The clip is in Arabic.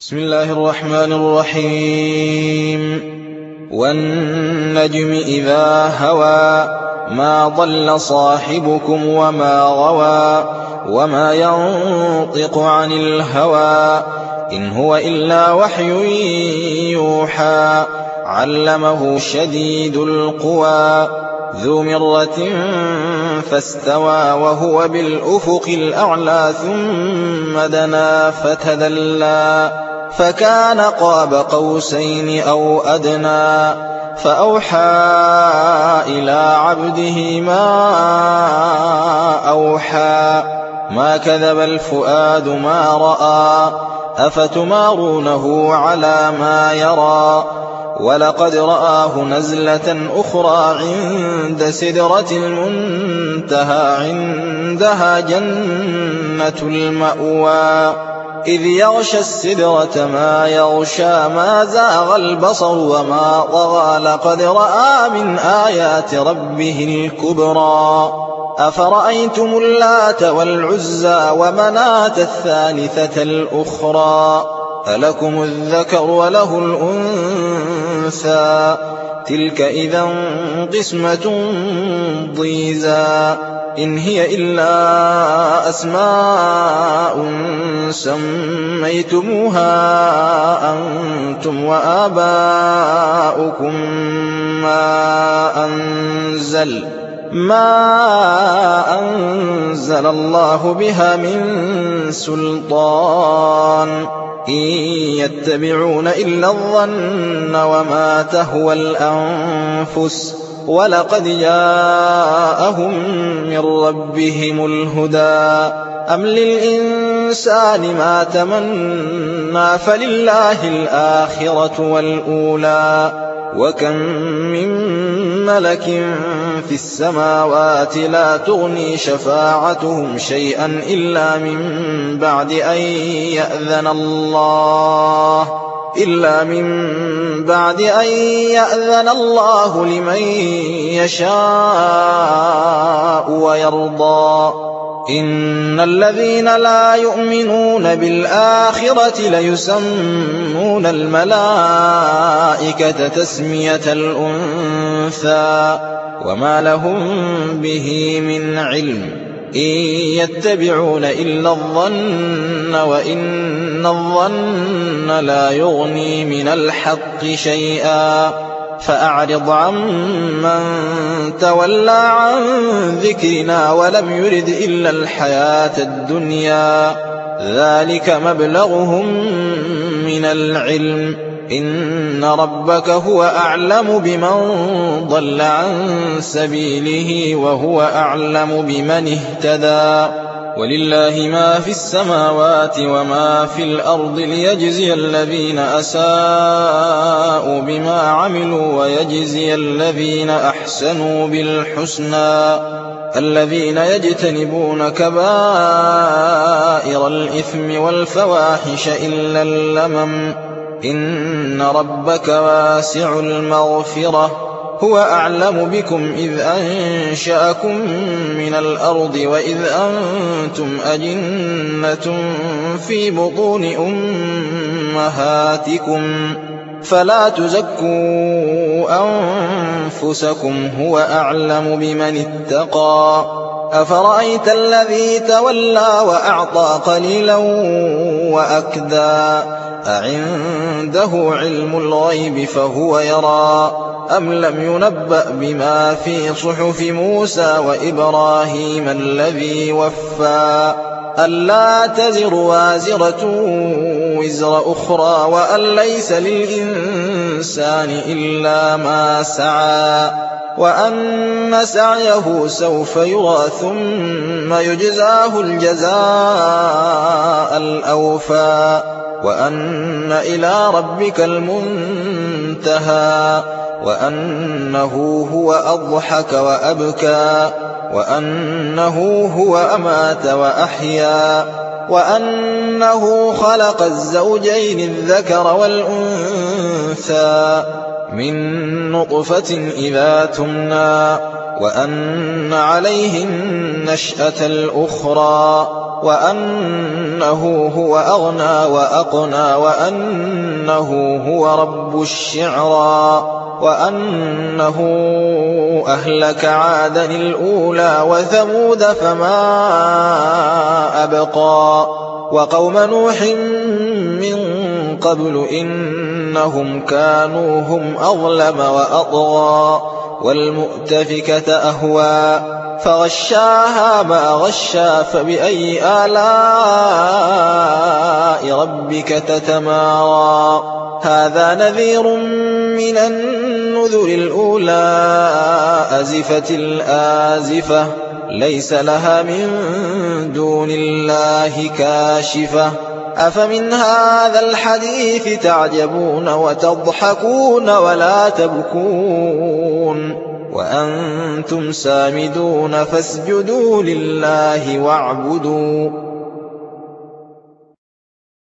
بسم الله الرحمن الرحيم والنجم إذا هوى ما ضل صاحبكم وما غوى وما ينطق عن الهوى إن هو إلا وحي يوحى علمه شديد القوى ذو مرة فاستوى وهو بالأفق الأعلى ثم دنا فتدلى فكان قاب قوسين أو أدنى فأوحى إلى عبده ما أوحى ما كذب الفؤاد ما رأى أفتمارونه على ما يرى ولقد رآه نزلة أخرى عند سدرة المنتهى عندها جنة المأوى إذ يغشى السدرة ما يغشى ما زاغ البصر وما طغى لقد رأى من آيات ربه الكبرى أفرأيتم اللات والعزى ومناة الثالثة الأخرى ألكم الذكر وله الأنثى تلك إذا قسمة ضيزى إن هي إلا أسماء سميتموها أنتم وآباؤكم ما أنزل الله بها من سلطان إن يتبعون إلا الظن وما تهوى الأنفس ولقد جاءهم من ربهم الهدى أم للإنسان ما تمنى فلله الآخرة والأولى وكم من ملك في السماوات لا تغني شفاعتهم شيئا إلا من بعد أن يأذن الله لمن يشاء ويرضى إن الذين لا يؤمنون بالآخرة ليسمون الملائكة تسمية الأنثى وما لهم به من علم إن يتبعون إلا الظن وإن الظن لا يغني من الحق شيئا فأعرض عمن تولى عن ذكرنا ولم يرد إلا الحياة الدنيا ذلك مبلغهم من العلم إن ربك هو أعلم بمن ضل عن سبيله وهو أعلم بمن اهتدى ولله ما في السماوات وما في الأرض ليجزي الذين أساءوا بما عملوا ويجزي الذين أحسنوا بالحسنى الذين يجتنبون كبائر الإثم والفواحش إلا اللمم إن ربك واسع المغفرة هو أعلم بكم إذ أنشأكم من الأرض وإذ أنتم أجنة في بطون أمهاتكم فلا تزكوا أنفسكم هو أعلم بمن اتقى أفرأيت الذي تولى وأعطى قليلا وأكدى أعنده علم الغيب فهو يرى أم لم ينبأ بما في صحف موسى وإبراهيم الذي وفى ألا تزر وازرة وزر أخرى وأن ليس للإنسان إلا ما سعى وأن سعيه سوف يرى ثم يجزاه الجزاء الأوفى وأن إلى ربك المنتهى وأنه هو أضحك وأبكى وأنه هو أمات وأحيا وأنه خلق الزوجين الذكر والأنثى من نطفة إذا تمنى وأن عليه النشأة الأخرى وأنه هو أغنى وأقنى وأنه هو رب الشعرى وأنه أهلك عادا الأولى وثمود فما أبقى وقوم نوح من قبل إنهم كانوا هم أظلم وأطغى والمؤتفكة أهوى فغشاها ما غشى فبأي آلاء ربك تتمارى هذا نذير من النذر الأولى أزفت الآزفة ليس لها من دون الله كاشفة أفمن هذا الحديث تعجبون وتضحكون ولا تبكون وأنتم سامدون فاسجدوا لله واعبدوا